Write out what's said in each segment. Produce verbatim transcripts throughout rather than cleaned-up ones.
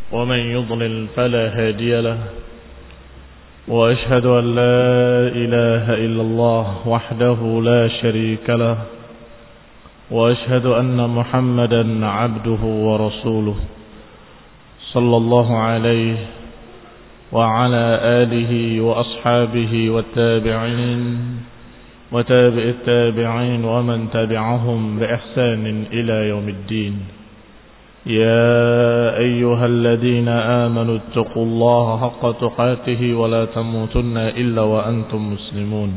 ومن يضلل فلا هادي له وأشهد أن لا إله إلا الله وحده لا شريك له وأشهد أن محمدا عبده ورسوله صلى الله عليه وعلى آله وأصحابه والتابعين وتابع التابعين ومن تبعهم بإحسان إلى يوم الدين. يا أيها الذين آمنوا اتقوا الله حق تقاته ولا تموتن إلا وأنتم مسلمون.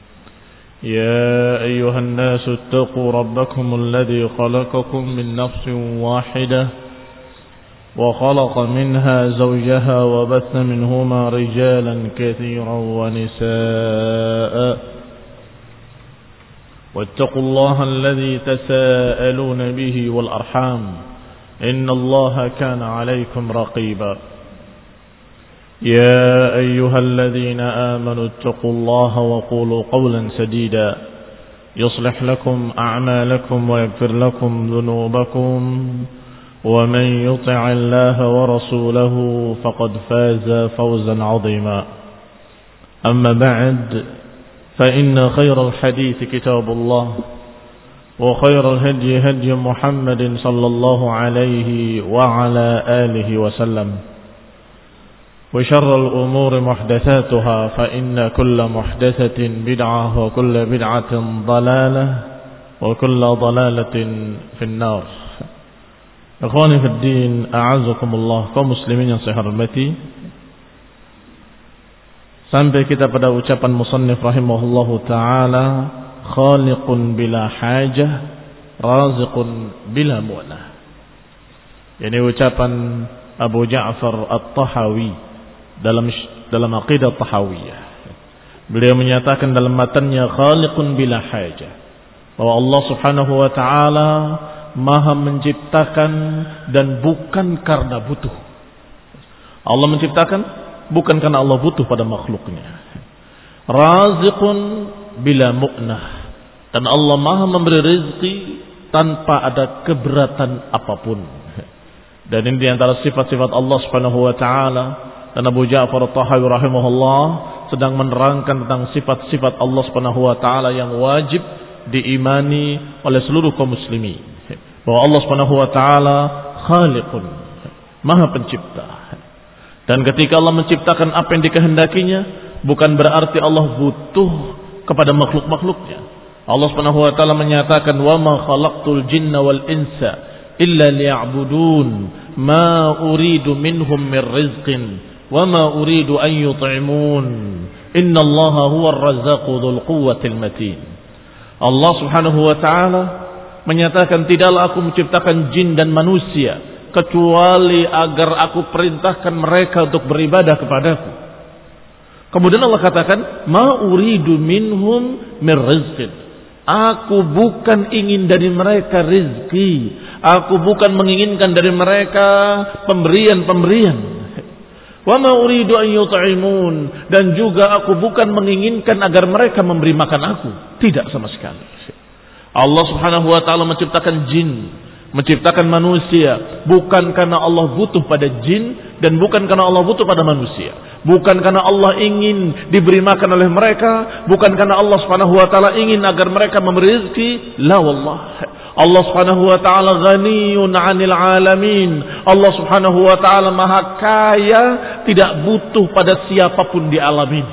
يا أيها الناس اتقوا ربكم الذي خلقكم من نفس واحدة وخلق منها زوجها وبث منهما رجالا كثيرا ونساء واتقوا الله الذي تساءلون به والأرحام إن الله كان عليكم رقيبا. يا أيها الذين آمنوا اتقوا الله وقولوا قولا سديدا يصلح لكم أعمالكم ويغفر لكم ذنوبكم ومن يطع الله ورسوله فقد فاز فوزا عظيما. أما بعد فإن خير الحديث كتاب الله وخير الهدي هدي محمد صلى الله عليه وعلى آله وسلم وشر الأمور محدثاتها فإن كل محدثة بدعة وكل بدعة ضلالة وكل ضلالة في النار. Ikhwani fi din, a'azakumullah, kaum muslimin yang saya hormati. Sampai kita pada ucapan musannif rahimahullahu ta'ala, khaliqun bila hajah, raziqun bila mu'nah. Ini ucapan Abu Ja'far At-Tahawi dalam dalam aqidah Tahawiyah. Beliau menyatakan dalam matanya khaliqun bila hajah, bahwa Allah Subhanahu wa ta'ala Maha menciptakan dan bukan karena butuh. Allah menciptakan bukan karena Allah butuh pada makhluknya. Raziqun bila mu'nah, dan Allah Maha memberi rezeki tanpa ada keberatan apapun. Dan ini diantara sifat-sifat Allah Subhanahu wa ta'ala. Dan Abu Ja'far At-Tahawi rahimahullah sedang menerangkan tentang sifat-sifat Allah Subhanahu wa ta'ala yang wajib diimani oleh seluruh kaum muslimin, bahwa Allah Subhanahu wa ta'ala khaliqun, Maha pencipta. Dan ketika Allah menciptakan apa yang dikehendakinya, bukan berarti Allah butuh kepada makhluk-makhluknya. Allah Subhanahu wa ta'ala menyatakan, "Wa ma khalaqtul jinna wal insa illa liya'budun, ma uridu minhum min rizqin, wa ma uridu an yut'imun. Innallaha huwar razzaqu dzul quwwatil matin." Allah Subhanahu wa ta'ala menyatakan, tidaklah aku menciptakan jin dan manusia kecuali agar aku perintahkan mereka untuk beribadah kepadaku. Kemudian Allah katakan, ma uridu minhum min rizqin. Aku bukan ingin dari mereka rizki. Aku bukan menginginkan dari mereka pemberian-pemberian. Wa ma uridu an yut'imun, dan juga aku bukan menginginkan agar mereka memberi makan aku. Tidak sama sekali. Allah Subhanahu wa ta'ala menciptakan jin, menciptakan manusia bukan karena Allah butuh pada jin, dan bukan karena Allah butuh pada manusia, bukan karena Allah ingin diberi makan oleh mereka, bukan karena Allah Subhanahu wa ta'ala ingin agar mereka memberi rezeki. La wallah, Allah Subhanahu wa ta'ala ghaniyun 'anil alamin. Allah Subhanahu wa ta'ala maha kaya, tidak butuh pada siapapun di alam ini.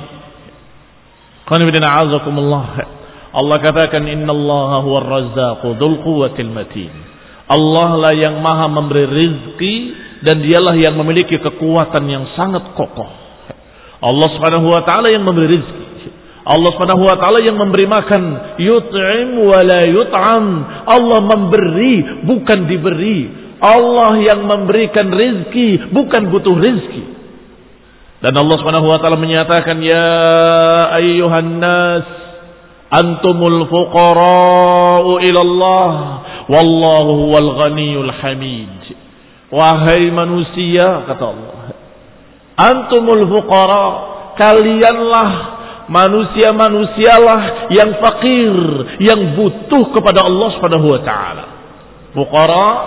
Qul inna a'udzukumullah. Allah katakan, innallaha huwar razzaqu dzul quwwatil matin. Allah lah yang maha memberi rizki, dan dialah yang memiliki kekuatan yang sangat kokoh. Allah Subhanahu wa ta'ala yang memberi rizki. Allah Subhanahu wa ta'ala yang memberi makan. Yut'im wa la yut'am. Allah memberi, bukan diberi. Allah yang memberikan rizki, bukan butuh rizki. Dan Allah Subhanahu wa ta'ala menyatakan, ya ayyuhan nas antumul fuqara'u ilallah wallahu huwal ghaniyul hamid. Wahai manusia, kata Allah, antumul fuqara, kalianlah manusia-manusialah yang fakir, yang butuh kepada Allah Subhanahu wa taala. Fuqara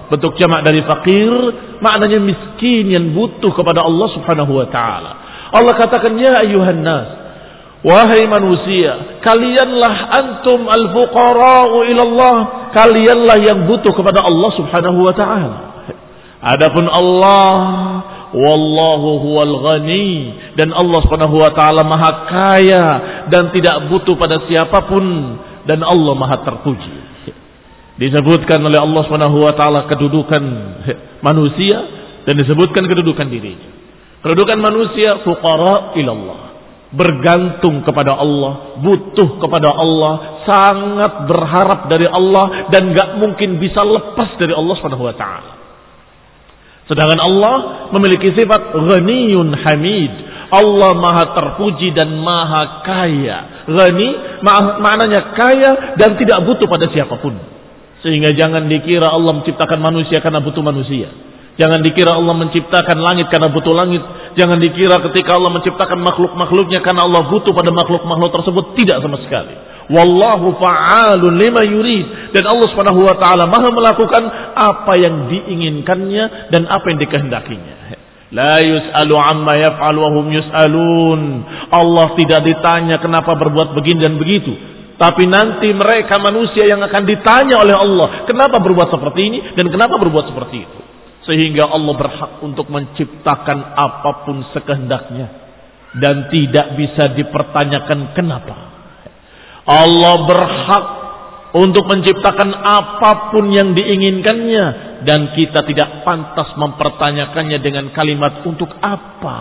bentuk jamak dari fakir, maknanya miskin yang butuh kepada Allah Subhanahu wa taala. Allah katakan, ya ayuhan nas, wahai manusia, kalianlah antum al-fuqara'u ilallah, kalianlah yang butuh kepada Allah Subhanahu wa taala. Adapun Allah, wallahu huwal ghani, dan Allah Subhanahu wa taala maha kaya dan tidak butuh pada siapapun, dan Allah maha terpuji. Disebutkan oleh Allah Subhanahu wa taala kedudukan manusia dan disebutkan kedudukan dirinya. Kedudukan manusia fuqara ilallah, bergantung kepada Allah, butuh kepada Allah, sangat berharap dari Allah dan gak mungkin bisa lepas dari Allah Subhanahu wa taala. Sedangkan Allah memiliki sifat ghaniyun hamid. Allah maha terpuji dan maha kaya. Ghani maknanya kaya dan tidak butuh pada siapapun. Sehingga jangan dikira Allah menciptakan manusia karena butuh manusia. Jangan dikira Allah menciptakan langit karena butuh langit. Jangan dikira ketika Allah menciptakan makhluk-makhluknya karena Allah butuh pada makhluk-makhluk tersebut. Tidak sama sekali. Wallahu fa'alun lima yurid. Dan Allah Subhanahu wa taala maha melakukan apa yang diinginkannya dan apa yang dikehendakinya. La yus'alu amma yaf'al wa hum yus'alun. Allah tidak ditanya kenapa berbuat begini dan begitu. Tapi nanti mereka manusia yang akan ditanya oleh Allah, kenapa berbuat seperti ini dan kenapa berbuat seperti itu. Sehingga Allah berhak untuk menciptakan apapun sekehendaknya dan tidak bisa dipertanyakan kenapa. Allah berhak untuk menciptakan apapun yang diinginkannya dan kita tidak pantas mempertanyakannya dengan kalimat untuk apa.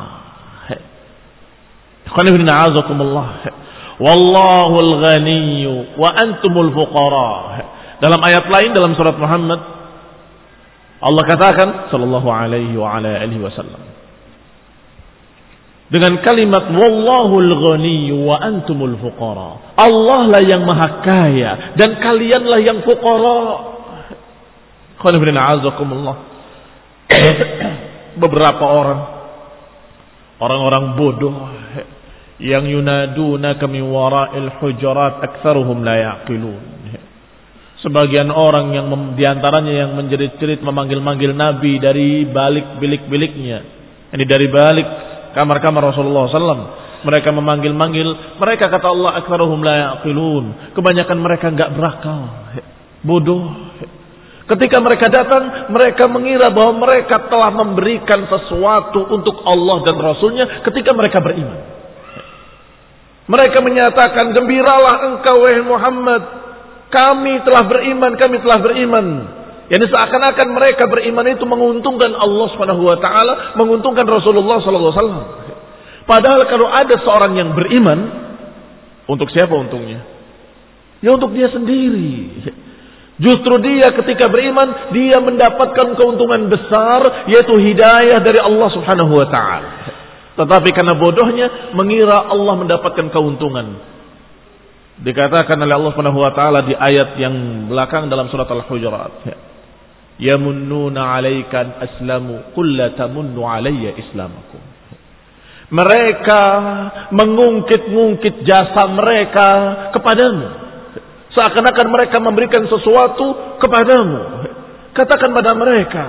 Wallahul ghaniyyu wa antumul fuqara. Dalam ayat lain dalam surat Muhammad Allah katakan sallallahu alaihi wa ala alihi wasallam dengan kalimat wallahul ghaniyyu wa antumul fuqara. Allah lah yang maha kaya dan kalianlah yang fuqara. Beberapa orang orang-orang bodoh yang yunadunaka min wara'il hujurat aktsaruhum la yaqilun. Sebagian orang yang diantaranya yang menjerit-jerit memanggil-manggil Nabi dari balik bilik-biliknya, ini dari balik kamar-kamar Rasulullah sallallahu alaihi wasallam. Mereka memanggil-manggil, mereka kata Allah aktsaruhum la yaqilun. Kebanyakan mereka enggak berakal, bodoh. Ketika mereka datang, mereka mengira bahwa mereka telah memberikan sesuatu untuk Allah dan Rasulnya ketika mereka beriman. Mereka menyatakan, gembiralah engkau wahai Muhammad, kami telah beriman, kami telah beriman. Yani seakan-akan mereka beriman itu menguntungkan Allah Subhanahu wa taala, menguntungkan Rasulullah sallallahu alaihi wasallam. Padahal kalau ada seorang yang beriman, untuk siapa untungnya? Ya untuk dia sendiri. Justru dia ketika beriman, dia mendapatkan keuntungan besar, yaitu hidayah dari Allah Subhanahu wa taala. Tetapi karena bodohnya mengira Allah mendapatkan keuntungan. Dikatakan oleh Allah Subhanahu wa taala di ayat yang belakang dalam surat Al-Hujurat, yamunnuna 'alaika an aslamu qul la tamunnu 'alayya islamakum. Mereka mengungkit-ungkit jasa mereka kepadamu, seakan-akan mereka memberikan sesuatu kepadamu. Katakan pada mereka,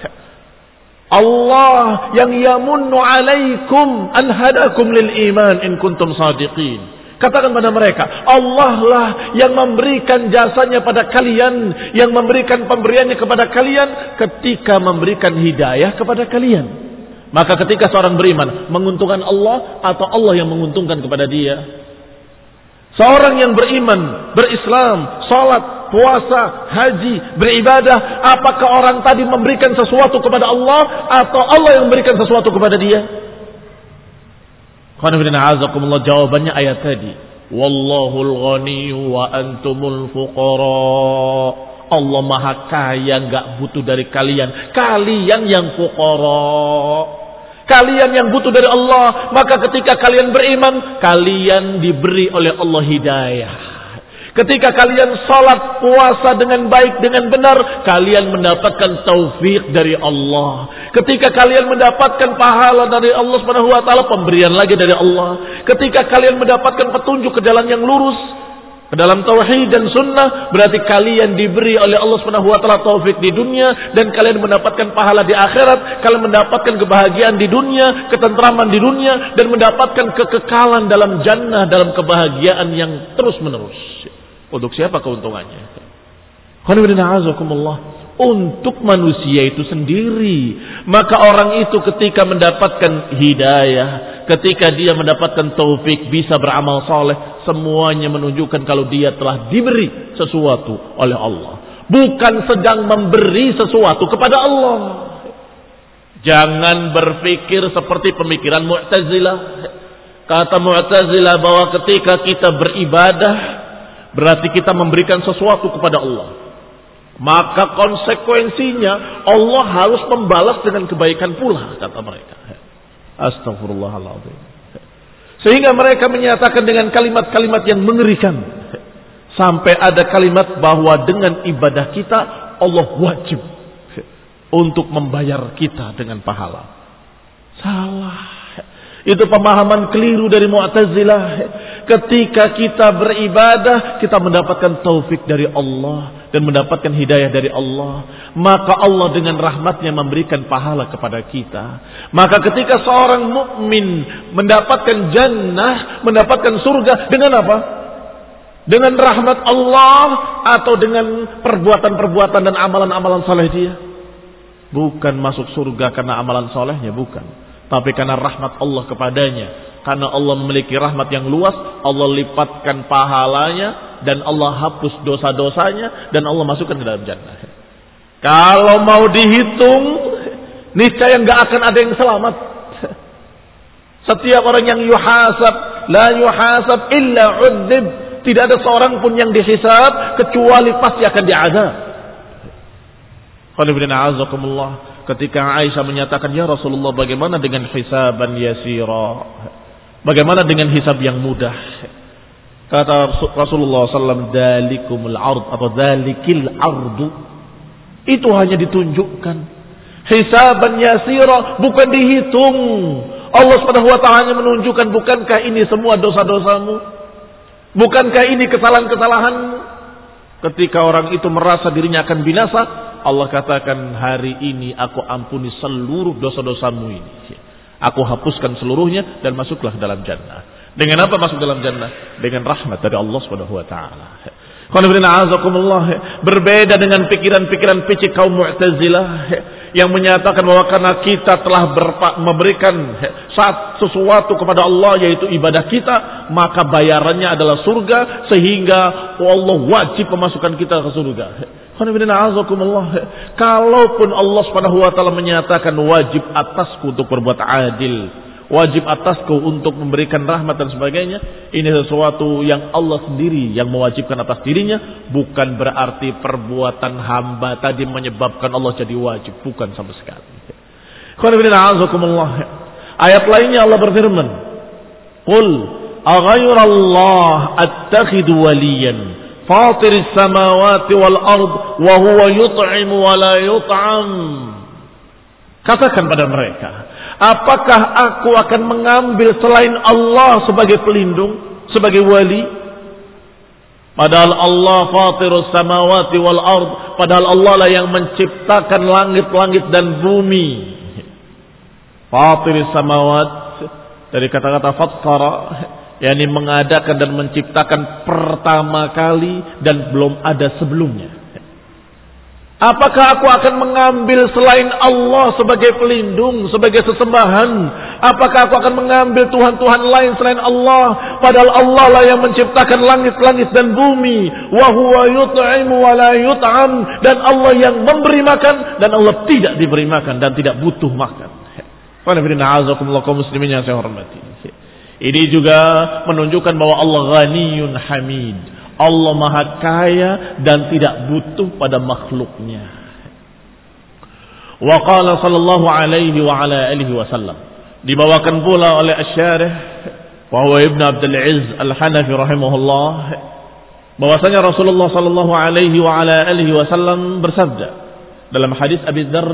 Allah yang yamunnu 'alaikum an hadakum lil iman in kuntum shadiqin. Katakan pada mereka, Allah lah yang memberikan jasanya pada kalian, yang memberikan pemberiannya kepada kalian ketika memberikan hidayah kepada kalian. Maka ketika seorang beriman, menguntungkan Allah atau Allah yang menguntungkan kepada dia? Seorang yang beriman, berislam, salat, puasa, haji, beribadah, apakah orang tadi memberikan sesuatu kepada Allah atau Allah yang memberikan sesuatu kepada dia? Jawabannya ayat tadi, wallahul ghaniyyu wa antumul fuqara. Allah maha kaya, enggak butuh dari kalian. Kalian yang fuqara. Kalian yang butuh dari Allah. Maka ketika kalian beriman, kalian diberi oleh Allah hidayah. Ketika kalian salat puasa dengan baik, dengan benar, kalian mendapatkan taufik dari Allah. Ketika kalian mendapatkan pahala dari Allah Subhanahu wa taala, pemberian lagi dari Allah. Ketika kalian mendapatkan petunjuk ke jalan yang lurus, ke dalam tauhid dan sunnah, berarti kalian diberi oleh Allah Subhanahu wa taala taufik di dunia dan kalian mendapatkan pahala di akhirat, kalian mendapatkan kebahagiaan di dunia, ketentraman di dunia dan mendapatkan kekekalan dalam jannah, dalam kebahagiaan yang terus-menerus. Untuk siapa keuntungannya? Untuk manusia itu sendiri. Maka orang itu ketika mendapatkan hidayah, ketika dia mendapatkan taufik, bisa beramal soleh, semuanya menunjukkan kalau dia telah diberi sesuatu oleh Allah, bukan sedang memberi sesuatu kepada Allah. Jangan berpikir seperti pemikiran Mu'tazilah. Kata Mu'tazilah bahwa ketika kita beribadah berarti kita memberikan sesuatu kepada Allah, maka konsekuensinya Allah harus membalas dengan kebaikan pula, kata mereka. Astagfirullahaladzim. Sehingga mereka menyatakan dengan kalimat-kalimat yang mengerikan. Sampai ada kalimat bahwa dengan ibadah kita Allah wajib untuk membayar kita dengan pahala. Salah. Itu pemahaman keliru dari Mu'tazilah. Ketika kita beribadah, kita mendapatkan taufik dari Allah dan mendapatkan hidayah dari Allah, maka Allah dengan rahmatnya memberikan pahala kepada kita. Maka ketika seorang mukmin mendapatkan jannah, mendapatkan surga, dengan apa? Dengan rahmat Allah atau dengan perbuatan-perbuatan dan amalan-amalan saleh dia? Bukan masuk surga karena amalan salehnya, bukan. Tapi karena rahmat Allah kepadanya. Karena Allah memiliki rahmat yang luas, Allah lipatkan pahalanya dan Allah hapus dosa-dosanya dan Allah masukkan ke dalam jannah. Kalau mau dihitung, niscaya nggak akan ada yang selamat. Setiap orang yang yuhasab, la yuhasab illa udzib. Tidak ada seorang pun yang dihisab kecuali pasti akan diazab. Ketika Aisyah menyatakan, ya Rasulullah, bagaimana dengan hisaban yasira? Bagaimana dengan hisab yang mudah? Kata Rasulullah sallallahu alaihi wasallam, dalikumul ard atau dalikil ardu. Itu hanya ditunjukkan. Hisaban yasira, bukan dihitung. Allah Subhanahu wa taala menunjukkan, bukankah ini semua dosa-dosamu? Bukankah ini kesalahan-kesalahanmu? Ketika orang itu merasa dirinya akan binasa, Allah katakan, hari ini aku ampuni seluruh dosa-dosamu ini. Aku hapuskan seluruhnya dan masuklah dalam jannah. Dengan apa masuk dalam jannah? Dengan rahmat dari Allah Subhanahu wa taala. Berbeda dengan pikiran-pikiran picik kaum Mu'tazilah yang menyatakan bahwa karena kita telah berpa- memberikan saat sesuatu kepada Allah, yaitu ibadah kita, maka bayarannya adalah surga, sehingga Allah wajib memasukkan kita ke surga. Kalaupun Allah Subhanahu wa taala menyatakan wajib atasku untuk berbuat adil, wajib atasku untuk memberikan rahmat dan sebagainya, ini sesuatu yang Allah sendiri yang mewajibkan atas dirinya, bukan berarti perbuatan hamba tadi menyebabkan Allah jadi wajib, bukan sama sekali. Ayat lainnya Allah berfirman, qul aghayrallah attakhidu waliyan fatiris samawati wal ard wa huwa yut'imu wa la yut'am. Katakan pada mereka, apakah aku akan mengambil selain Allah sebagai pelindung, sebagai wali? Padahal Allah fatirus samawati wal ard, padahal Allah lah yang menciptakan langit-langit dan bumi. Fatirus samawat dari kata-kata fattara, yakni mengadakan dan menciptakan pertama kali dan belum ada sebelumnya. Apakah aku akan mengambil selain Allah sebagai pelindung, sebagai sesembahan? Apakah aku akan mengambil Tuhan-Tuhan lain selain Allah? Padahal Allah lah yang menciptakan langit-langit dan bumi. Wa huwa yut'imu wa la yut'am. Dan Allah yang memberi makan dan Allah tidak diberi makan dan tidak butuh makan. Kaum muslimin yang saya hormati. Ini juga menunjukkan bahwa Allah ghaniyun hamid. Allah maha kaya dan tidak butuh pada makhluknya. Wa qala sallallahu alaihi wa ala alihi wasallam. Dibawakan pula oleh Asy-Syarih wa huwa Ibnu Abdul Izz Al-Hanafi rahimahullah, bahwasanya Rasulullah sallallahu alaihi wa ala alihi wasallam bersabda dalam hadis Abi Dzar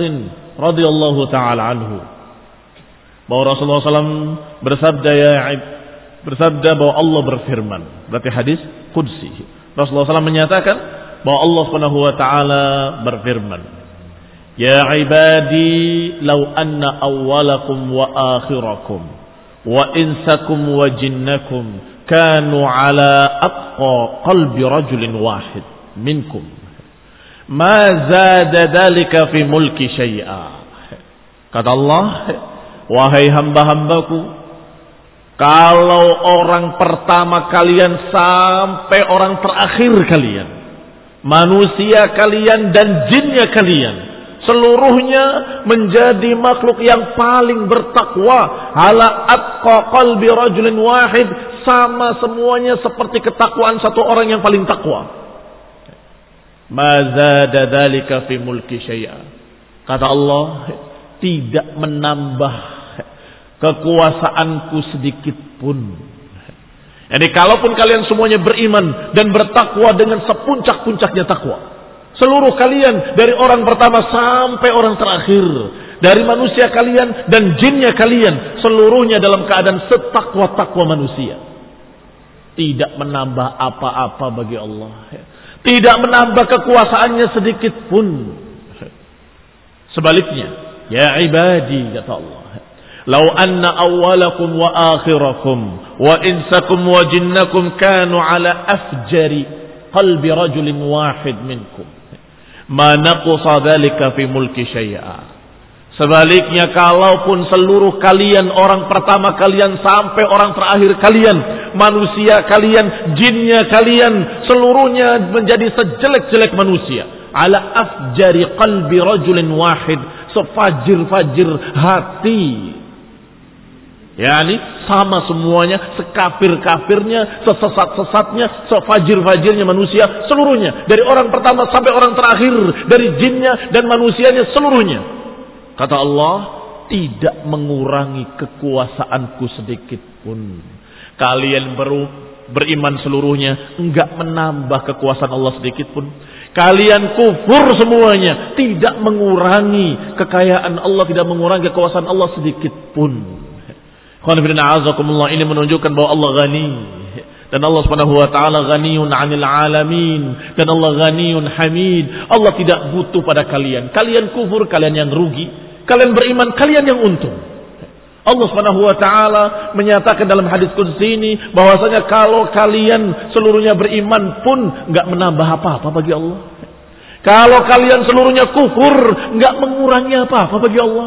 radhiyallahu taala anhu, bahwa Rasulullah sallallahu alaihi wasallam bersabda, ya bersabda bahwa Allah berfirman. Berarti hadis qudsi. Rasulullah shallallahu alaihi wasallam menyatakan bahwa Allah Subhanahu wa taala berfirman, "Ya ibadi, law anna awwalakum wa akhirakum wa insakum wa jinnakum kanu ala atqa qalbi rajulin wahid minkum ma zada dhalika fi mulki syai'a." Kata Allah, wahai hamba-hambaku, kalau orang pertama kalian sampai orang terakhir kalian, manusia kalian dan jinnya kalian, seluruhnya menjadi makhluk yang paling bertakwa, ala atqa qalbi rajulin wahid, sama semuanya seperti ketakwaan satu orang yang paling takwa. Ma zada dzalika fi mulki syai'a. Kata Allah, tidak menambah kekuasaanku sedikit pun. Jadi kalaupun kalian semuanya beriman dan bertakwa dengan sepuncak-puncaknya takwa, seluruh kalian dari orang pertama sampai orang terakhir, dari manusia kalian dan jinnya kalian, seluruhnya dalam keadaan setakwa-takwa manusia, tidak menambah apa-apa bagi Allah, tidak menambah kekuasaannya sedikit pun. Sebaliknya, ya ibadi, kata Allah, lau anna awwalakum wa akhirakum wa insakum wa jinnakum kanu ala afjari qalbi rajulin wahid minkum ma naqsa dzalika fi mulki syai'a. Sebaliknya, kalaupun seluruh kalian, orang pertama kalian sampai orang terakhir kalian, manusia kalian, jinnya kalian, seluruhnya menjadi sejelek-jelek manusia, ala afjari qalbi rajulin wahid, sefajir-fajir hati, yakni sama semuanya, sekafir-kafirnya, sesesat-sesatnya, sefajir-fajirnya manusia, seluruhnya, dari orang pertama sampai orang terakhir, dari jinnya dan manusianya seluruhnya. Kata Allah, tidak mengurangi kekuasaanku sedikit pun. Kalian baru beriman seluruhnya, enggak menambah kekuasaan Allah sedikit pun. Kalian kufur semuanya, tidak mengurangi kekayaan Allah, tidak mengurangi kekuasaan Allah sedikit pun. Ini menunjukkan bahwa Allah ghani, dan Allah Subhanahu wa taala ghaniyun 'anil 'alamin, dan Allah ghaniyun hamid. Allah tidak butuh pada kalian. Kalian kufur, kalian yang rugi. Kalian beriman, kalian yang untung. Allah Subhanahu wa taala menyatakan dalam hadis qudsi ini bahwasanya kalau kalian seluruhnya beriman pun enggak menambah apa-apa bagi Allah. Kalau kalian seluruhnya kufur, enggak mengurangi apa-apa bagi Allah.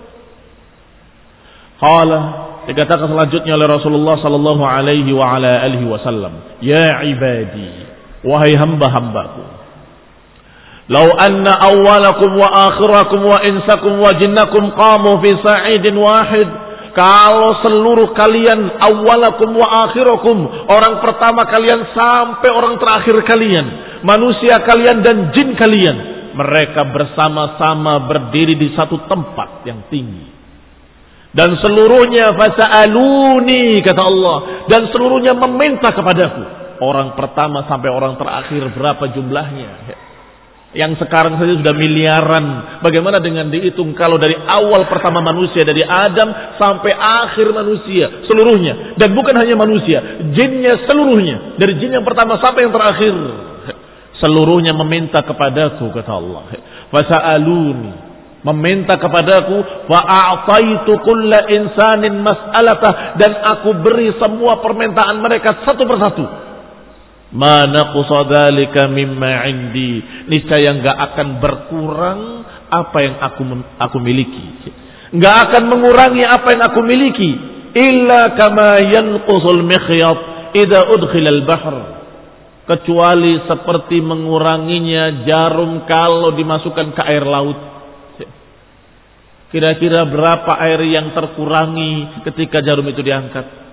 Qala, dikatakan selanjutnya oleh Rasulullah sallallahu alaihi wa ala alihi wasallam, ya ibadi, wahai hamba-hambaku, law anna awwalakum wa akhirakum wa insakum wa jinnakum qamu fi sa'idin wahid, kalau seluruh kalian, awwalakum wa akhirakum, orang pertama kalian sampai orang terakhir kalian, manusia kalian dan jin kalian, mereka bersama-sama berdiri di satu tempat yang tinggi, dan seluruhnya fasa'aluni, kata Allah, dan seluruhnya meminta kepadaku, orang pertama sampai orang terakhir, berapa jumlahnya? Yang sekarang saja sudah miliaran. Bagaimana dengan dihitung kalau dari awal pertama manusia, dari Adam sampai akhir manusia seluruhnya, dan bukan hanya manusia, jinnya seluruhnya, dari jin yang pertama sampai yang terakhir, seluruhnya meminta kepadaku, kata Allah. Fasa'aluni, meminta kepadaku, wa a'taitu kulla insanin mas'alatah, dan aku beri semua permintaan mereka satu persatu. Ma naqsa dzalika mimma 'indi, niscaya enggak akan berkurang apa yang aku aku miliki, enggak akan mengurangi apa yang aku miliki, illa kama yanqusul mikhyat idza udkhila al-bahr, kecuali seperti menguranginya jarum kalau dimasukkan ke air laut. Kira-kira berapa air yang terkurangi ketika jarum itu diangkat?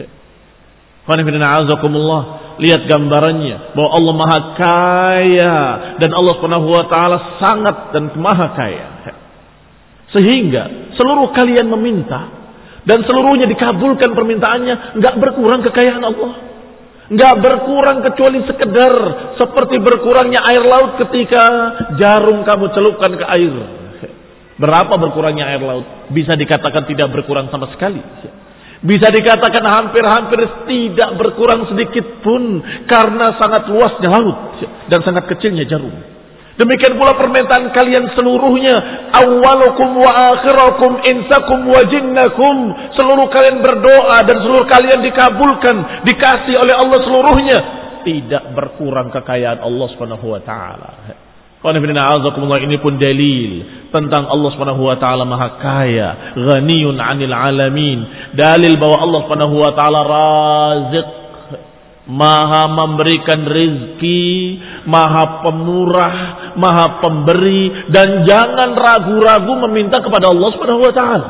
Lihat gambarannya bahwa Allah Maha Kaya, dan Allah Subhanahu wa taala sangat dan Maha Kaya, sehingga seluruh kalian meminta dan seluruhnya dikabulkan permintaannya, enggak berkurang kekayaan Allah, enggak berkurang kecuali sekedar seperti berkurangnya air laut ketika jarum kamu celupkan ke air. Berapa berkurangnya air laut? Bisa dikatakan tidak berkurang sama sekali. Bisa dikatakan hampir-hampir tidak berkurang sedikit pun karena sangat luasnya laut dan sangat kecilnya jarum. Demikian pula permintaan kalian seluruhnya, awwalukum wa akhirakum insakum wa jinnakum, seluruh kalian berdoa dan seluruh kalian dikabulkan, dikasih oleh Allah seluruhnya, tidak berkurang kekayaan Allah Subhanahu wa taala. Ini pun dalil tentang Allah Subhanahu wa taala maha kaya, ghaniyun 'anil 'alamin. Dalil bahwa Allah Subhanahu wa taala Razik, maha memberikan rizki, maha pemurah, maha pemberi, dan jangan ragu-ragu meminta kepada Allah Subhanahu wa taala.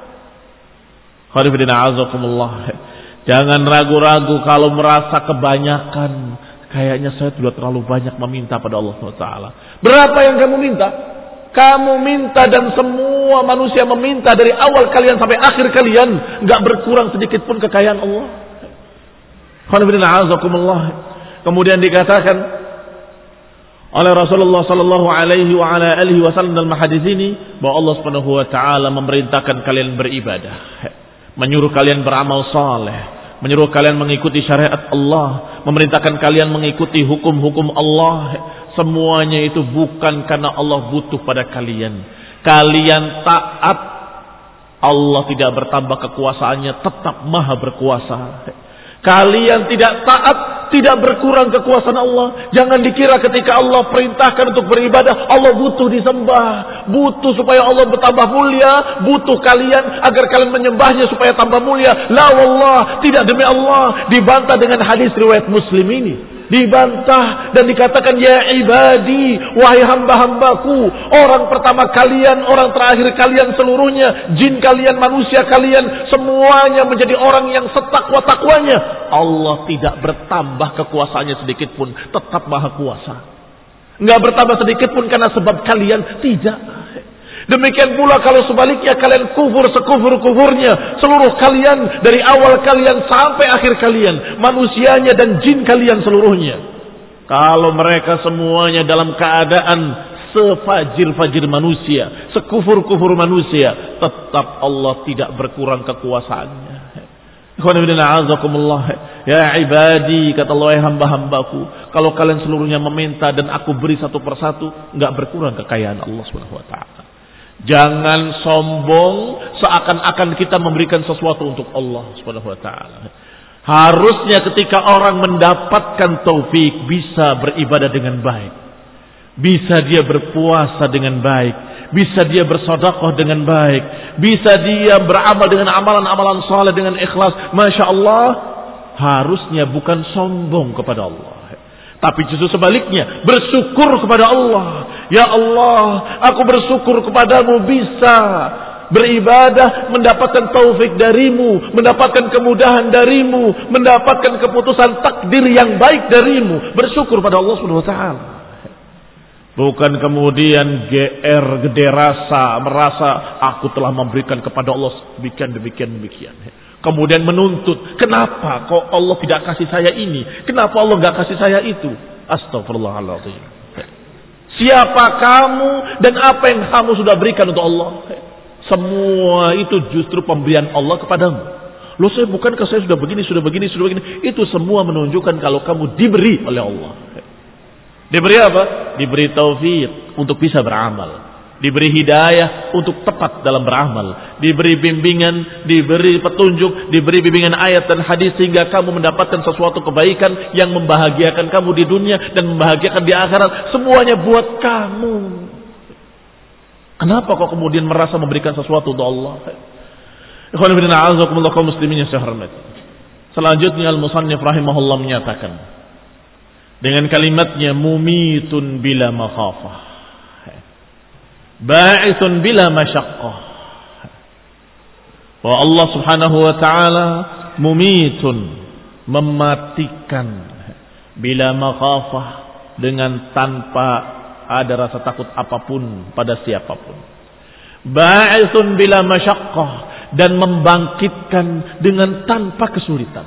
Jangan ragu-ragu kalau merasa kebanyakan. Kayaknya saya sudah terlalu banyak meminta pada Allah subhanahu wa taala. Berapa yang kamu minta? Kamu minta dan semua manusia meminta dari awal kalian sampai akhir kalian, nggak berkurang sedikit pun kekayaan Allah. Kemudian dikatakan oleh Rasulullah sallallahu alaihi wa ala alihi wasallam dalam hadis ini bahwa Allah Subhanahu wa taala memerintahkan kalian beribadah, menyuruh kalian beramal saleh, menyuruh kalian mengikuti syariat Allah, memerintahkan kalian mengikuti hukum-hukum Allah. Semuanya itu bukan karena Allah butuh pada kalian. Kalian taat, Allah tidak bertambah kekuasaannya, tetap maha berkuasa. Kalian tidak taat, tidak berkurang kekuasaan Allah. Jangan dikira ketika Allah perintahkan untuk beribadah, Allah butuh disembah, butuh supaya Allah bertambah mulia, butuh kalian agar kalian menyembahnya supaya tambah mulia. La wallah, tidak demi Allah. Dibantah dengan hadis riwayat Muslim ini. Dibantah dan dikatakan, ya ibadi, wahai hamba-hambaku, orang pertama kalian, orang terakhir kalian seluruhnya, jin kalian, manusia kalian, semuanya menjadi orang yang setakwa-takwanya. Allah tidak bertambah kekuasaannya sedikit pun, tetap maha kuasa. Enggak bertambah sedikit pun karena sebab kalian, tidak. Demikian pula kalau sebaliknya kalian kufur sekufur-kufurnya, seluruh kalian dari awal kalian sampai akhir kalian, manusianya dan jin kalian seluruhnya, kalau mereka semuanya dalam keadaan sefajir-fajir manusia, sekufur-kufur manusia, tetap Allah tidak berkurang kekuasaannya. Ya ibadi, kata Allah, hamba-hambaku, kalau kalian seluruhnya meminta dan aku beri satu persatu, enggak berkurang kekayaan Allah Subhanahu wa taala. Jangan sombong seakan-akan kita memberikan sesuatu untuk Allah Subhanahu wa taala. Harusnya ketika orang mendapatkan taufik bisa beribadah dengan baik, bisa dia berpuasa dengan baik, bisa dia bersedekah dengan baik, bisa dia beramal dengan amalan-amalan saleh dengan ikhlas, Masya Allah, harusnya bukan sombong kepada Allah, tapi justru sebaliknya, bersyukur kepada Allah. Ya Allah, aku bersyukur kepadamu bisa beribadah, mendapatkan taufik darimu, mendapatkan kemudahan darimu, mendapatkan keputusan takdir yang baik darimu. Bersyukur pada Allah subhanahu wa taala. Bukan kemudian G R, gede rasa, merasa aku telah memberikan kepada Allah demikian, demikian, demikian. Kemudian menuntut, kenapa kok Allah tidak kasih saya ini? Kenapa Allah nggak kasih saya itu? Astagfirullahaladzim. Siapa kamu dan apa yang kamu sudah berikan untuk Allah? Semua itu justru pemberian Allah kepadamu. Loh, saya bukankah saya sudah begini, sudah begini, sudah begini? Itu semua menunjukkan kalau kamu diberi oleh Allah. Diberi apa? Diberi taufik untuk bisa beramal. Diberi hidayah untuk tepat dalam beramal, diberi bimbingan, diberi petunjuk, diberi bimbingan ayat dan hadis sehingga kamu mendapatkan sesuatu kebaikan yang membahagiakan kamu di dunia dan membahagiakan di akhirat. Semuanya buat kamu. Kenapa kok kemudian merasa memberikan sesuatu untuk Allah? Ikhwan fillah, a'azakumullah kaum muslimin yang saya hormati. Selanjutnya al-musannif rahimahullah menyatakan dengan kalimatnya mumitun bila makhafah, ba'itsun bila masyaqqah. Wa Allah subhanahu wa ta'ala mumitun, mematikan, bila makhafah, dengan tanpa ada rasa takut apapun pada siapapun. Ba'itsun bila masyaqqah, dan membangkitkan dengan tanpa kesulitan.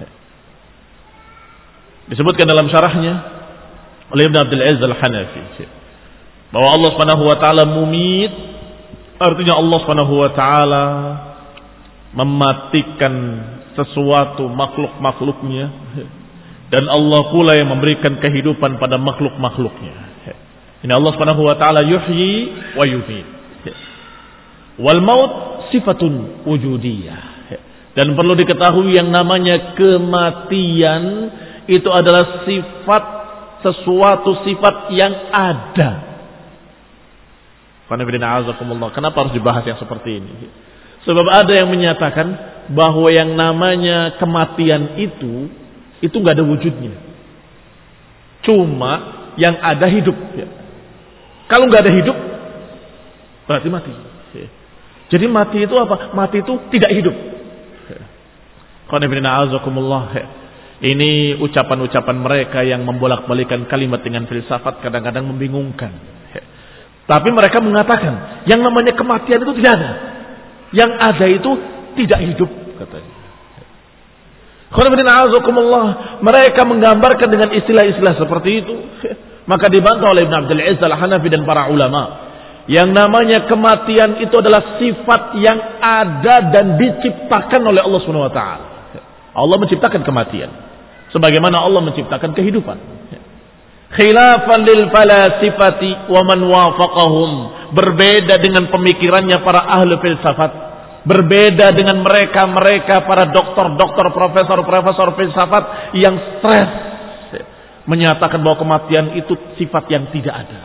Disebutkan dalam syarahnya oleh Ibn Abdul Aziz Al-Hanafi bahwa Allah Subhanahu wa taala mumit, artinya Allah Subhanahu wa taala mematikan sesuatu makhluk-makhluknya, dan Allah pula yang memberikan kehidupan pada makhluk-makhluknya. Ini Allah Subhanahu wa taala yuhyi wa yumiit. Wal maut sifatun wujudiyah. Dan perlu diketahui yang namanya kematian itu adalah sifat, sesuatu sifat yang ada. Kenapa harus dibahas yang seperti ini? Sebab ada yang menyatakan bahwa yang namanya kematian itu itu nggak ada wujudnya. Cuma yang ada hidup. Kalau nggak ada hidup, berarti mati. Jadi mati itu apa? Mati itu tidak hidup. Ini ucapan-ucapan mereka yang membolak-balikan kalimat dengan filsafat, kadang-kadang membingungkan. Tapi mereka mengatakan yang namanya kematian itu tidak ada. Yang ada itu tidak hidup, katanya. Mereka menggambarkan dengan istilah-istilah seperti itu. Maka dibantah oleh Ibn Abdul Aziz Al-Hanafi dan para ulama. Yang namanya kematian itu adalah sifat yang ada dan diciptakan oleh Allah Subhanahu wa taala. Allah menciptakan kematian sebagaimana Allah menciptakan kehidupan. Khilafan lil falasifati wa man wafaqahum, berbeda dengan pemikirannya para ahli filsafat, berbeda dengan mereka-mereka para doktor-doktor, profesor-profesor filsafat yang stres menyatakan bahwa kematian itu sifat yang tidak ada.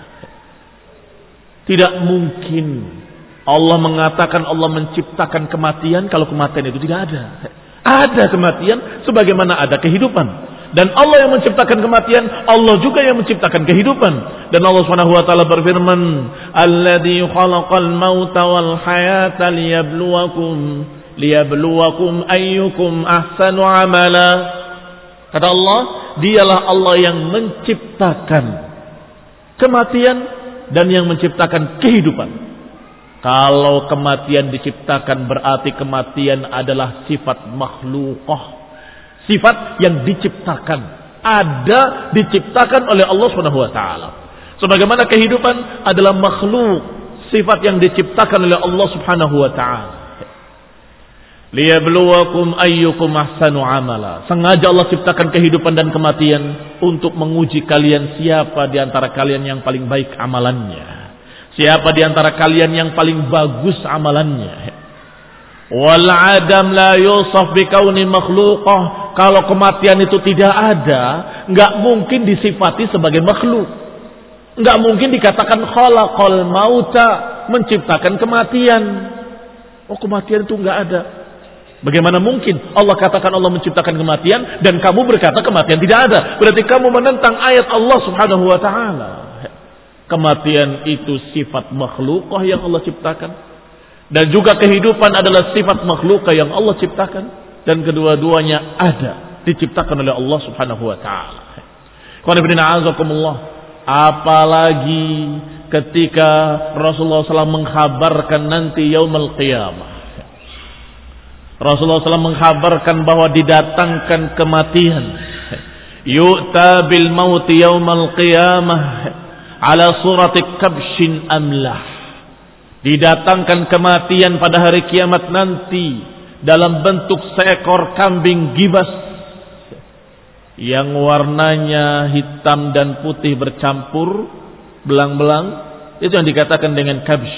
Tidak mungkin Allah mengatakan Allah menciptakan kematian kalau kematian itu tidak ada. Ada kematian sebagaimana ada kehidupan. Dan Allah yang menciptakan kematian, Allah juga yang menciptakan kehidupan. Dan Allah Subhanahu wa taala berfirman, "Alladzi khalaqal mauta wal hayata liyabluwakum liyabluwakum ayyukum ahsanu amala." Kata Allah, dialah Allah yang menciptakan kematian dan yang menciptakan kehidupan. Kalau kematian diciptakan berarti kematian adalah sifat makhlukah, sifat yang diciptakan, ada diciptakan oleh Allah Subhanahu wa taala. Sebagaimana kehidupan adalah makhluk, sifat yang diciptakan oleh Allah Subhanahu wa taala. Liyabluwakum ayyukum ahsanu amala. Sengaja Allah ciptakan kehidupan dan kematian untuk menguji kalian siapa di antara kalian yang paling baik amalannya. Siapa di antara kalian yang paling bagus amalannya. Wal adam la yusaf bi kauni makhluqah. Kalau kematian itu tidak ada, enggak mungkin disifati sebagai makhluk. Enggak mungkin dikatakan khalaqal mauta, menciptakan kematian. Oh, kematian itu enggak ada. Bagaimana mungkin Allah katakan Allah menciptakan kematian dan kamu berkata kematian tidak ada? Berarti kamu menentang ayat Allah Subhanahu wa taala. Kematian itu sifat makhlukah yang Allah ciptakan, dan juga kehidupan adalah sifat makhlukah yang Allah ciptakan, dan kedua-duanya ada diciptakan oleh Allah Subhanahu wa taala. Apalagi ketika Rasulullah shallallahu alaihi wasallam mengkhabarkan nanti yaumul qiyamah. Rasulullah shallallahu alaihi wasallam mengkhabarkan bahwa didatangkan kematian. Yu'ta bil mauti yaumal qiyamah ala surati kabshin amlah. Didatangkan kematian pada hari kiamat nanti dalam bentuk seekor kambing gibas yang warnanya hitam dan putih bercampur belang-belang. Itu yang dikatakan dengan kabsh.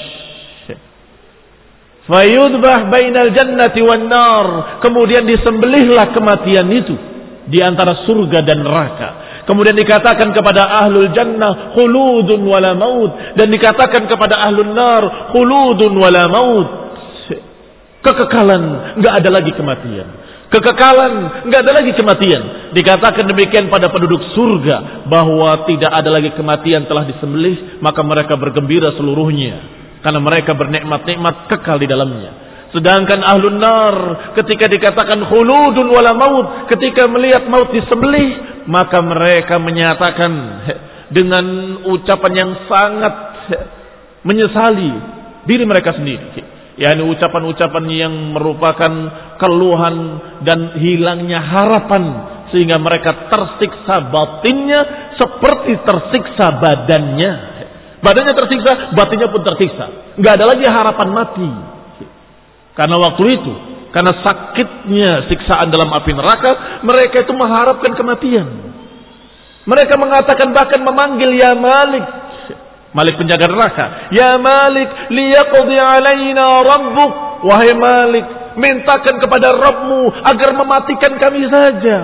Fayudbah bainal jannati wan nar. Kemudian disembelihlah kematian itu di antara surga dan neraka. Kemudian dikatakan kepada ahlul jannah khuludun wala maut, dan dikatakan kepada ahlul nar khuludun wala maut. Kekekalan, enggak ada lagi kematian. Kekekalan, enggak ada lagi kematian. Dikatakan demikian pada penduduk surga bahwa tidak ada lagi kematian, telah disembelih, maka mereka bergembira seluruhnya karena mereka bernikmat-nikmat kekal di dalamnya. Sedangkan ahlun nar ketika dikatakan khuludun wala maut, ketika melihat maut disembelih, maka mereka menyatakan dengan ucapan yang sangat menyesali diri mereka sendiri. yakni ucapan-ucapan yang merupakan keluhan dan hilangnya harapan, sehingga mereka tersiksa batinnya seperti tersiksa badannya. Badannya tersiksa, batinnya pun tersiksa. Nggak ada lagi harapan mati. Karena waktu itu Karena sakitnya siksaan dalam api neraka, mereka itu mengharapkan kematian. Mereka mengatakan bahkan memanggil ya Malik, Malik penjaga neraka, ya Malik liyaqdi alaina rabbuk, wahai Malik, mintakan kepada Rabbmu agar mematikan kami saja.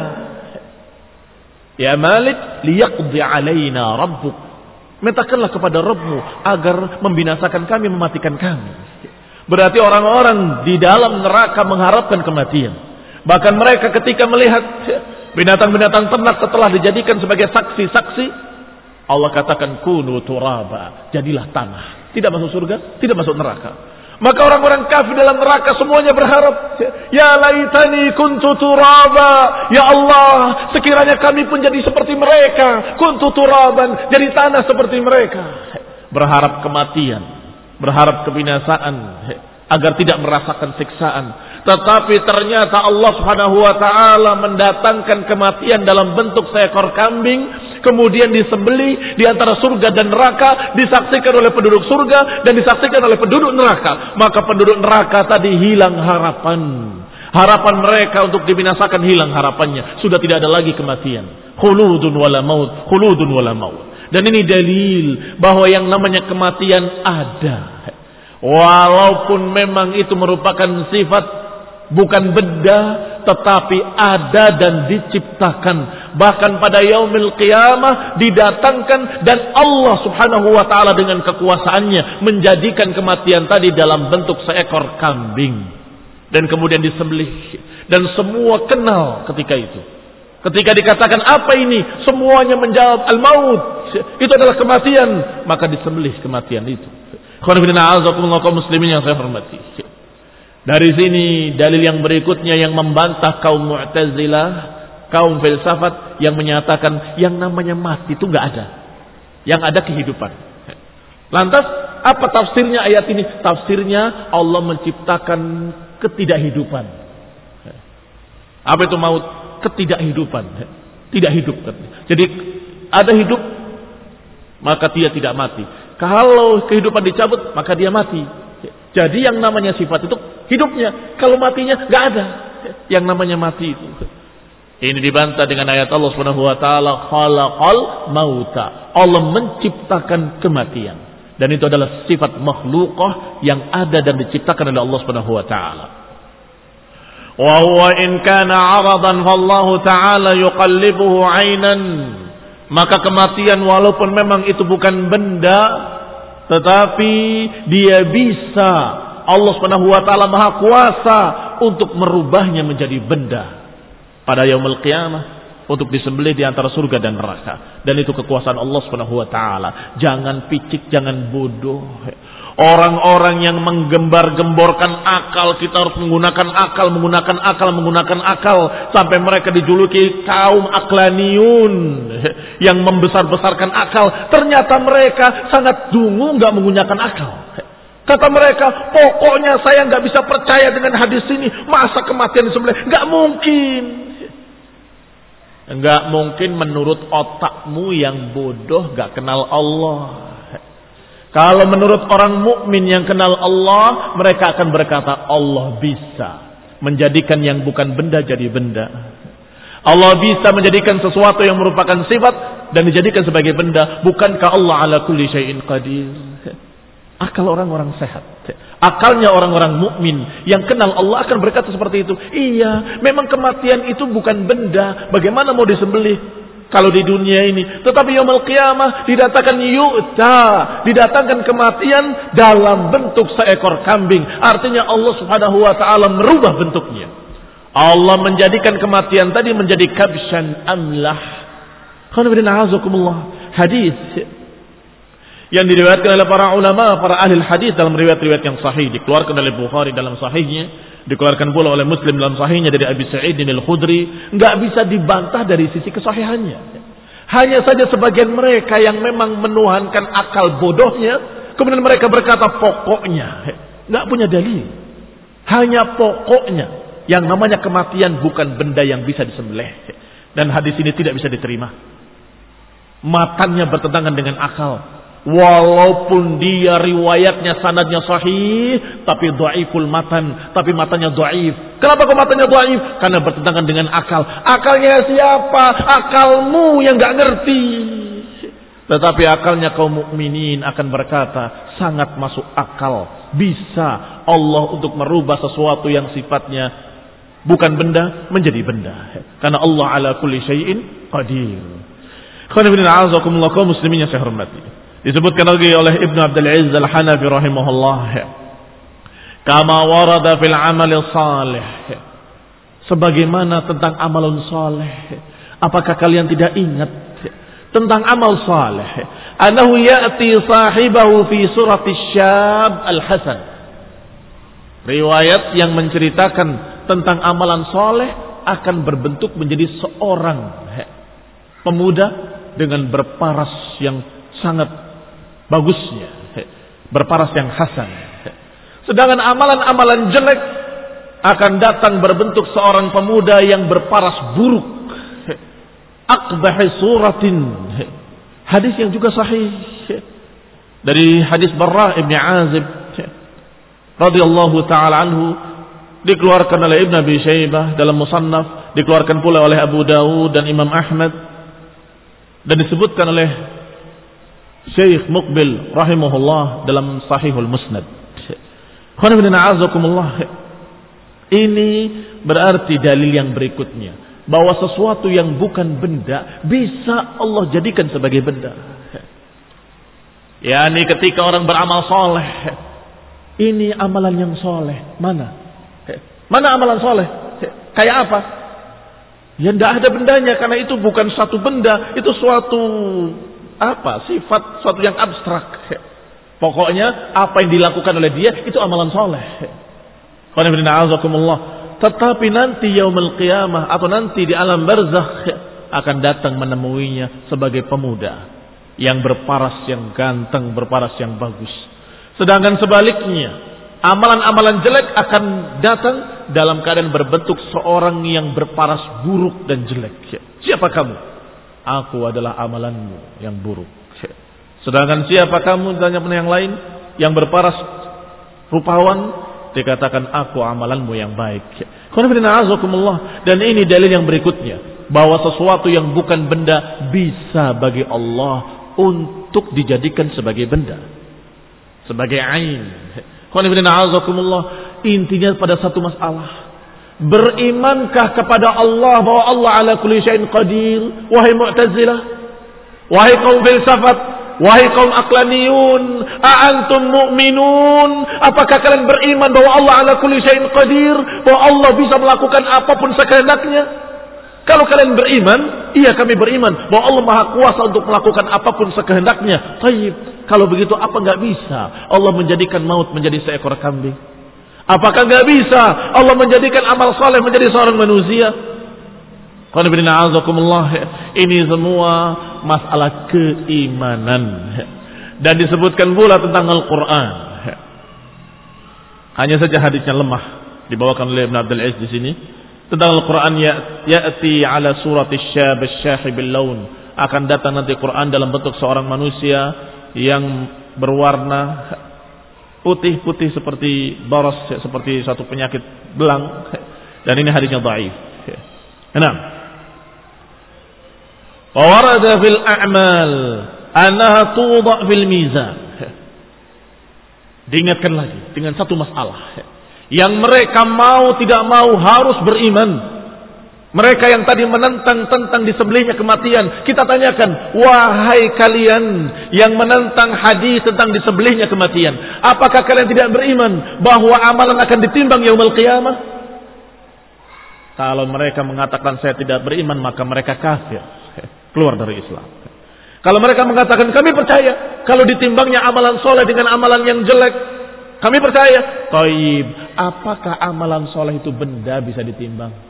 Ya Malik liyaqdi alaina rabbuk, mintakanlah kepada Rabbmu agar membinasakan kami, mematikan kami. Berarti orang-orang di dalam neraka mengharapkan kematian. Bahkan mereka ketika melihat binatang-binatang ternak setelah dijadikan sebagai saksi-saksi, Allah katakan kunu turaba, jadilah tanah. Tidak masuk surga, tidak masuk neraka. Maka orang-orang kafir dalam neraka semuanya berharap, ya laitani kuntu turaba, ya Allah, sekiranya kami pun jadi seperti mereka, kuntu turaban, jadi tanah seperti mereka. Berharap kematian, berharap kebinasaan agar tidak merasakan siksaan. Tetapi ternyata Allah Subhanahu wa taala mendatangkan kematian dalam bentuk seekor kambing, kemudian disembelih di antara surga dan neraka, disaksikan oleh penduduk surga dan disaksikan oleh penduduk neraka. Maka penduduk neraka tadi hilang harapan. Harapan mereka untuk dibinasakan hilang harapannya. Sudah tidak ada lagi kematian. Khuludun wala maut, khuludun wala maut. Dan ini dalil bahwa yang namanya kematian ada. Walaupun memang itu merupakan sifat bukan benda, tetapi ada dan diciptakan. Bahkan pada yaumil qiyamah didatangkan, dan Allah Subhanahu wa taala dengan kekuasaannya menjadikan kematian tadi dalam bentuk seekor kambing dan kemudian disembelih, dan semua kenal ketika itu. Ketika dikatakan apa ini, semuanya menjawab al-maut, itu adalah kematian, maka disembelih kematian itu. Kaum muslimin yang saya hormati. Dari sini dalil yang berikutnya yang membantah kaum Mu'tazilah, kaum filsafat yang menyatakan yang namanya mati itu enggak ada. Yang ada kehidupan. Lantas apa tafsirnya ayat ini? Tafsirnya Allah menciptakan ketidakhidupan. Apa itu maut? Ketidakhidupan. Tidak hidup. Jadi ada hidup, maka dia tidak mati. Kalau kehidupan dicabut, maka dia mati. Jadi yang namanya sifat itu hidupnya. Kalau matinya nggak ada. Yang namanya mati itu. Ini dibantah dengan ayat Allah Subhanahu wa taala, khalaqal mauta. Allah menciptakan kematian. Dan itu adalah sifat makhlukah yang ada dan diciptakan oleh Allah Subhanahu wa taala. Wa huwa in kana 'aradan fallahu ta'ala yuqallibuhu 'ainan. Maka kematian walaupun memang itu bukan benda, tetapi dia bisa, Allah Subhanahu wa taala Maha Kuasa untuk merubahnya menjadi benda pada yaumul qiyamah, untuk disembelih di antara surga dan neraka. Dan itu kekuasaan Allah Subhanahu wa taala. Jangan picik, jangan bodoh. Orang-orang yang menggembar-gemborkan akal, kita harus menggunakan akal, menggunakan akal, menggunakan akal, sampai mereka dijuluki kaum aklaniun yang membesar-besarkan akal. Ternyata mereka sangat dungu, nggak menggunakan akal. Kata mereka, pokoknya saya nggak bisa percaya dengan hadis ini. Masa kematian disembelih? Nggak mungkin. Nggak mungkin menurut otakmu yang bodoh, nggak kenal Allah. Kalau menurut orang mukmin yang kenal Allah, mereka akan berkata Allah bisa menjadikan yang bukan benda jadi benda. Allah bisa menjadikan sesuatu yang merupakan sifat dan dijadikan sebagai benda. Bukankah Allah ala kulli syai'in qadir? Akal orang-orang sehat, akalnya orang-orang mukmin yang kenal Allah akan berkata seperti itu. Iya, memang kematian itu bukan benda. Bagaimana mau disembelih kalau di dunia ini? Tetapi yaumul qiyamah didatangkan yu'ta, didatangkan kematian dalam bentuk seekor kambing. Artinya Allah Subhanahu wa taala merubah bentuknya. Allah menjadikan kematian tadi menjadi kabshan amlah. Hadis yang diriwayatkan oleh para ulama, para ahli hadis dalam riwayat-riwayat yang sahih, dikeluarkan oleh Bukhari dalam sahihnya, dikeluarkan pula oleh Muslim dalam sahihnya dari Abi Sa'id Al-Khudri, nggak bisa dibantah dari sisi kesahihannya. Hanya saja sebagian mereka yang memang menuhankan akal bodohnya, kemudian mereka berkata pokoknya, nggak punya dalil. Hanya pokoknya, yang namanya kematian bukan benda yang bisa disembelih. Dan hadis ini tidak bisa diterima. Matanya bertentangan dengan akal. Walaupun dia riwayatnya sanadnya sahih, tapi dhaiful matan, tapi matanya dhaif. Kenapa kok matanya dhaif? Karena bertentangan dengan akal. Akalnya siapa? Akalmu yang enggak ngerti. Tetapi akalnya kaum mukminin akan berkata, sangat masuk akal. Bisa Allah untuk merubah sesuatu yang sifatnya bukan benda menjadi benda. Karena Allah ala kulli syai'in qadir. Khonibina a'azakumullah kaum muslimin yang saya hormati. Disebutkan lagi oleh Ibnu Abdul Aziz Al-Hanafi rahimahullah, kama warada fil amal salih, sebagaimana tentang amalun salih. Apakah kalian tidak ingat tentang amal salih? Anahu ya'ti sahibahu fi surati syab al-hasan. Riwayat yang menceritakan tentang amalan salih akan berbentuk menjadi seorang pemuda dengan berparas yang sangat bagusnya, berparas yang hasan. Sedangkan amalan-amalan jelek akan datang berbentuk seorang pemuda yang berparas buruk. Aqbahi suratin. Hadis yang juga sahih dari hadis Barra ibn Azib radhiyallahu taala anhu, dikeluarkan oleh Ibn Abi Syaibah dalam Musannaf, dikeluarkan pula oleh Abu Dawud dan Imam Ahmad, dan disebutkan oleh Syekh Muqbil rahimahullah dalam Sahihul Musnad. Ini berarti dalil yang berikutnya, bahwa sesuatu yang bukan benda bisa Allah jadikan sebagai benda. Yani ketika orang beramal soleh, ini amalan yang soleh, mana? Mana amalan soleh? Kayak apa? Ya tidak ada bendanya, karena itu bukan satu benda, itu suatu apa? Sifat suatu yang abstrak. Pokoknya apa yang dilakukan oleh dia itu amalan soleh. Tetapi nanti yaumul qiyamah atau nanti di alam barzakh akan datang menemuinya sebagai pemuda yang berparas yang ganteng, berparas yang bagus. Sedangkan sebaliknya, amalan-amalan jelek akan datang dalam keadaan berbentuk seorang yang berparas buruk dan jelek. Siapa kamu? Aku adalah amalanmu yang buruk. Sedangkan siapa kamu? Tanya yang lain yang berparas rupawan, dikatakan aku amalanmu yang baik. Dan ini dalil yang berikutnya, bahwa sesuatu yang bukan benda bisa bagi Allah untuk dijadikan sebagai benda, sebagai ain. Intinya pada satu masalah, berimankah kepada Allah bahwa Allah ala kulli syai'in qadir? Wahai Mu'tazilah, wahai kaum filsafat, wahai kaum aqlaniyun, a'antum mu'minun? Apakah kalian beriman bahwa Allah ala kulli syai'in qadir, bahwa Allah bisa melakukan apapun sekehendaknya? Kalau kalian beriman, iya kami beriman bahwa Allah Maha Kuasa untuk melakukan apapun sekehendaknya. Tayyib, kalau begitu apa enggak bisa Allah menjadikan maut menjadi seekor kambing? Apakah enggak bisa Allah menjadikan amal saleh menjadi seorang manusia? Ini semua masalah keimanan. Dan disebutkan pula tentang Al-Quran. Hanya saja hadisnya lemah, dibawakan oleh Ibn Abdul Aziz di sini. Tentang Al-Quran, ya'ti ala surati syab asy-syahibil laun. Akan datang nanti Quran dalam bentuk seorang manusia yang berwarna putih-putih seperti baras, seperti satu penyakit belang. Dan ini hadisnya dhaif. Enam. Wa warada fil a'mal annaha tudha fil mizan. Diingatkan lagi dengan satu masalah yang mereka mau tidak mau harus beriman. Mereka yang tadi menentang tentang disembelihnya kematian, kita tanyakan, wahai kalian yang menentang hadis tentang disembelihnya kematian, apakah kalian tidak beriman bahwa amalan akan ditimbang yaumul qiyamah? Kalau mereka mengatakan saya tidak beriman, maka mereka kafir, keluar dari Islam. Kalau mereka mengatakan kami percaya kalau ditimbangnya amalan soleh dengan amalan yang jelek, kami percaya. Taib, apakah amalan soleh itu benda bisa ditimbang?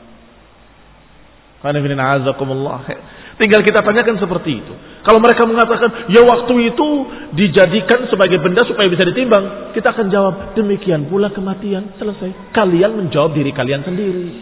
Tinggal kita tanyakan seperti itu. Kalau mereka mengatakan ya waktu itu dijadikan sebagai benda supaya bisa ditimbang, kita akan jawab demikian pula kematian. Selesai. Kalian menjawab diri kalian sendiri.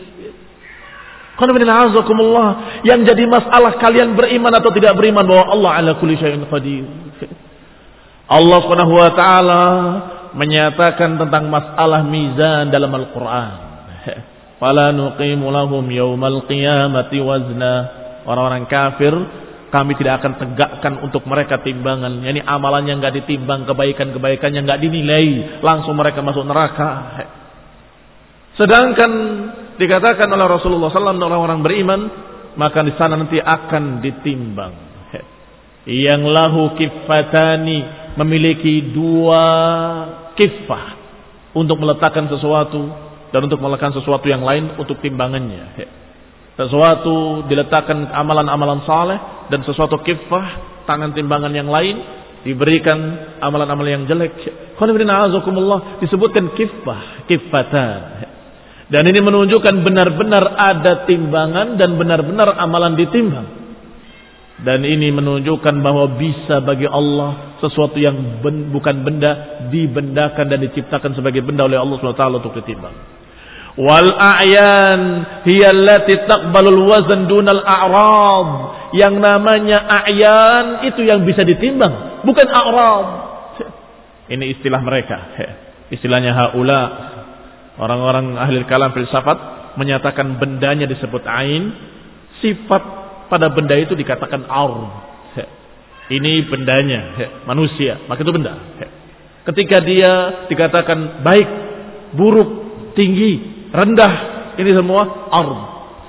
Yang jadi masalah kalian beriman atau tidak beriman bahwa Allah ala kulli syai'in qadir. Allah Subhanahu wa taala menyatakan tentang masalah mizan dalam Al-Qur'an. Fala nuqimu lahum yaumal qiyamati wazna. Orang-orang kafir kami tidak akan tegakkan untuk mereka timbangan. Yani amalannya enggak ditimbang, kebaikan-kebaikannya enggak dinilai, langsung mereka masuk neraka. Sedangkan dikatakan oleh Rasulullah sallallahu alaihi wasallam orang-orang beriman, maka di sana nanti akan ditimbang. Yang lahu kiffatani, memiliki dua kiffah untuk meletakkan sesuatu dan untuk meletakkan sesuatu yang lain untuk timbangannya. Sesuatu diletakkan amalan-amalan saleh dan sesuatu kiffah, tangan timbangan yang lain diberikan amalan-amalan yang jelek. Disebutkan kiffah, kiffatan. Dan ini menunjukkan benar-benar ada timbangan dan benar-benar amalan ditimbang. Dan ini menunjukkan bahwa bisa bagi Allah sesuatu yang ben, bukan benda dibendakan dan diciptakan sebagai benda oleh Allah subhanahu wa taala untuk ditimbang. Wal a'yan hiya allati taqbalul wazn dunal a'rad. Yang namanya a'yan itu yang bisa ditimbang, bukan a'rad. Ini istilah mereka. Istilahnya haula. Orang-orang ahli kalam filsafat menyatakan bendanya disebut ain, sifat pada benda itu dikatakan ard. Ini bendanya, manusia, maka itu benda. Ketika dia dikatakan baik, buruk, tinggi, rendah, ini semua ard.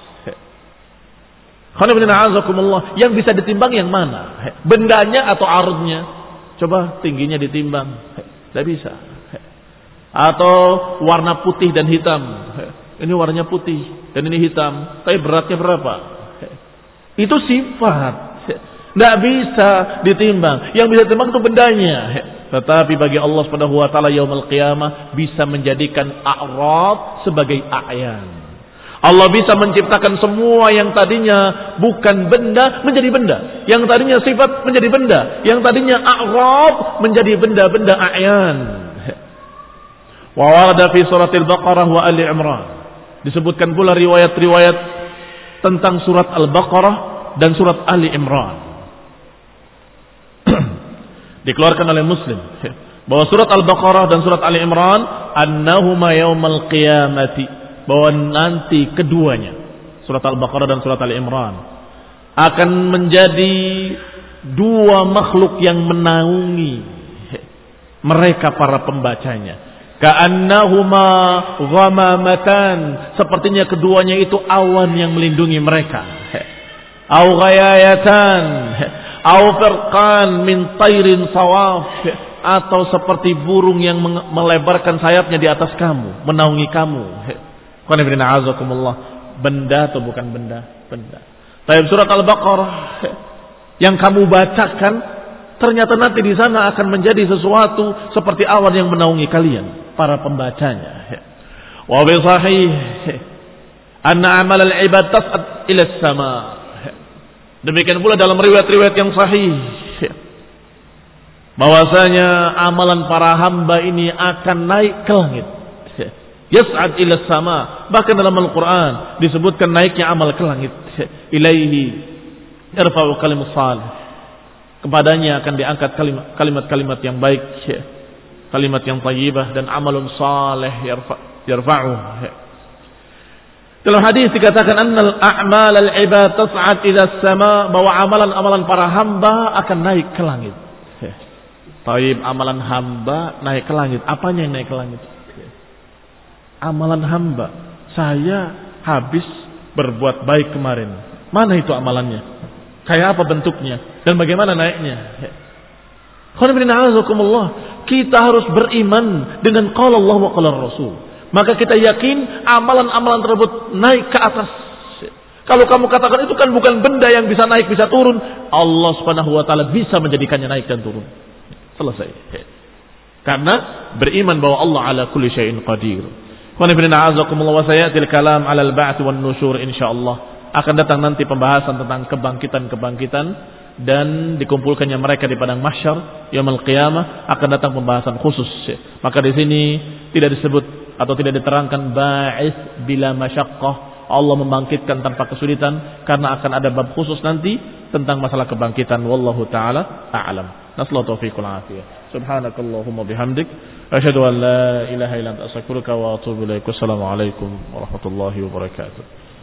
Yang bisa ditimbang yang mana? Bendanya atau ardnya? Coba tingginya ditimbang, tidak bisa. Atau warna putih dan hitam. Ini warnanya putih dan ini hitam, tapi beratnya berapa? Itu sifat, tidak bisa ditimbang. Yang bisa ditimbang itu bendanya. Tetapi bagi Allah Subhanahu wa taala yaumul qiyamah bisa menjadikan a'rad sebagai a'yan. Allah bisa menciptakan semua yang tadinya bukan benda menjadi benda, yang tadinya sifat menjadi benda, yang tadinya a'rad menjadi benda-benda a'yan. Wa warada fi surat Al-Baqarah wa Ali Imran. Disebutkan pula riwayat-riwayat tentang surat Al-Baqarah dan surat Ali Imran. Dikeluarkan oleh Muslim bahwa surat Al-Baqarah dan surat Ali Imran annahuma yaumal qiyamati, bahwa nanti keduanya, surat Al-Baqarah dan surat Ali Imran, akan menjadi dua makhluk yang menaungi mereka para pembacanya. Ka'annahuma ghamamatan, sepertinya keduanya itu awan yang melindungi mereka. Au ghayayatan, au firqan min tairin sawaf, atau seperti burung yang melebarkan sayapnya di atas kamu, menaungi kamu. Qul inna a'udzukumullah, benda atau bukan benda? Benda. Tapi surat Al-Baqarah yang kamu bacakan ternyata nanti di sana akan menjadi sesuatu seperti awan yang menaungi kalian, para pembacanya. Wa bi sahih anna amal al-ibad tas'ad ila as-sama. Demikian pula dalam riwayat-riwayat yang sahih bahwasanya amalan para hamba ini akan naik ke langit. Yas'ad ila as-sama. Bahkan dalam Al-Qur'an disebutkan naiknya amal ke langit. Ilaihi yarfa'u kalimus salih. Kepadanya akan diangkat kalimat-kalimat yang baik, kalimat yang thayyibah, dan amalun saleh yarfa'u. Dalam hadis dikatakan annal a'mal al-ibad tas'ad ila as-sama, bahwa amalan-amalan para hamba akan naik ke langit. Thayyib, amalan hamba naik ke langit. Apanya yang naik ke langit? Amalan hamba. Saya habis berbuat baik kemarin. Mana itu amalannya? Kayak apa bentuknya dan bagaimana naiknya? Kita harus beriman dengan qala Allah wa qala Rasul. Maka kita yakin amalan-amalan tersebut naik ke atas. Kalau kamu katakan itu kan bukan benda yang bisa naik bisa turun, Allah Subhanahu wa taala bisa menjadikannya naik dan turun. Selesai. Karena beriman bahwa Allah ala kulli syai'in qadir. Wa sayatil kalam 'ala al-ba'ts wan nusyur insyaallah. Akan datang nanti pembahasan tentang kebangkitan-kebangkitan dan dikumpulkannya mereka di padang mahsyar yaumul qiyamah. Akan datang pembahasan khusus. Maka di sini tidak disebut atau tidak diterangkan ba'its bila masyaqqah, Allah membangkitkan tanpa kesulitan, karena akan ada bab khusus nanti tentang masalah kebangkitan. Wallahu taala a'lam. Nasallahu taufiqul afiyah. Subhanakallahumma bihamdik asyhadu an la ilaha illa anta astaghfiruka wa atubu ilaik. Wassalamu alaikum warahmatullahi wabarakatuh.